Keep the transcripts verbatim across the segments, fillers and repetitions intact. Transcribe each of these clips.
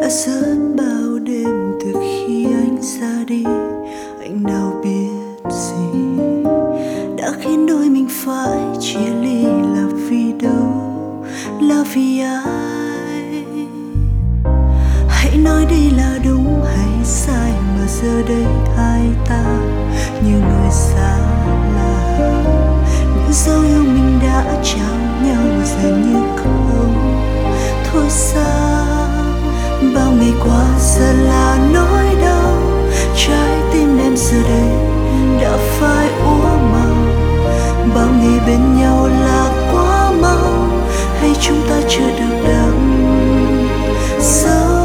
đã rất bao đêm từ khi anh ra đi. Anh nào biết gì đã khiến đôi mình phải chia ly, là vì đâu, là vì ai? Hãy nói đi là đúng hay sai, mà giờ đây hai ta như người xa lạ. Những dấu yêu mình đã trao nhau giờ như không thôi xa. Bao ngày qua giờ là nỗi đau, trái tim em giờ đây đã phai úa màu. Bao ngày bên nhau là quá mau, hay chúng ta chưa được đắm sâu?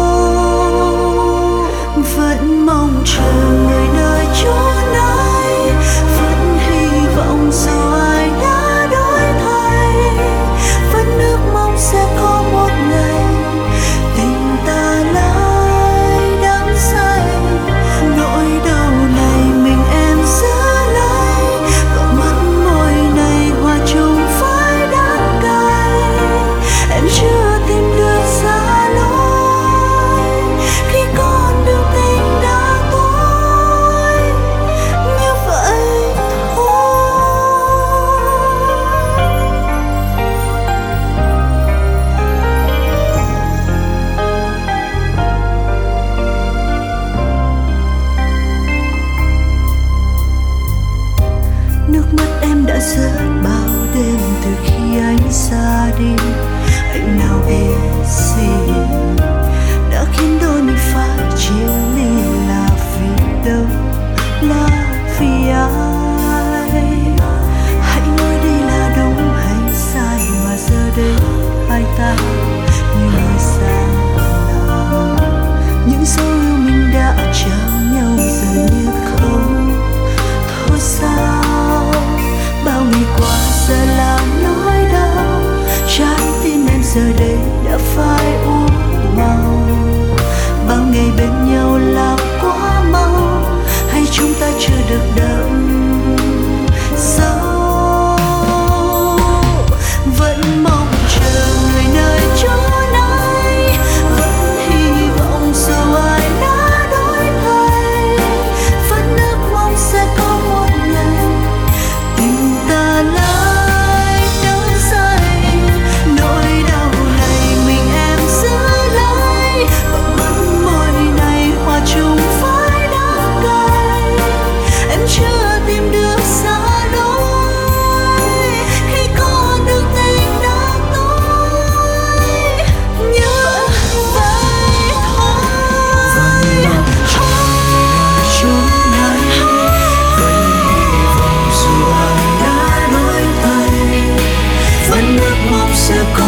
Vẫn mong chờ người nơi chốn ấy, vẫn hy vọng dù ai đã đổi thay, vẫn ước mong sẽ có một ngày tình ta lại đắm say. Nỗi đau này mình em giữ lấy, và mất môi này hòa chung với đắng cay. Em chưa tìm được ra lối khi con đường tình đã tối như vậy thôi. Nước mắt em đã rớt bao đêm từ khi anh ra đi. Anh nào biết gì đã khiến đôi mình phải chia ly, là vì đâu, là vì ai? Hãy nói đi là đúng hay sai, mà giờ đây hai ta như người xa lạ. Những dấu yêu mình đã trao nhau giờ như không thôi sao? Bao ngày qua giờ là nỗi đau, trái tim em giờ đây đã phai úa màu. Bao ngày bên nhau là quá mau, hay chúng ta chưa được đắm sâu? Vẫn mong chờ người nơi chốn ấy, vẫn hy vọng dù ai đã đổi thay, vẫn ước mong sẽ có một ngày tình ta lại đắm say. Nỗi đau này mình em giữ lấy, và mất môi này hòa chung với đắng cay. Em chưa tìm được ra lối khi con đường tình đã tối như vậy thôi. Chốn này vẫn hy vọng dù ai đã đổi thay, vẫn ước mong sẽ có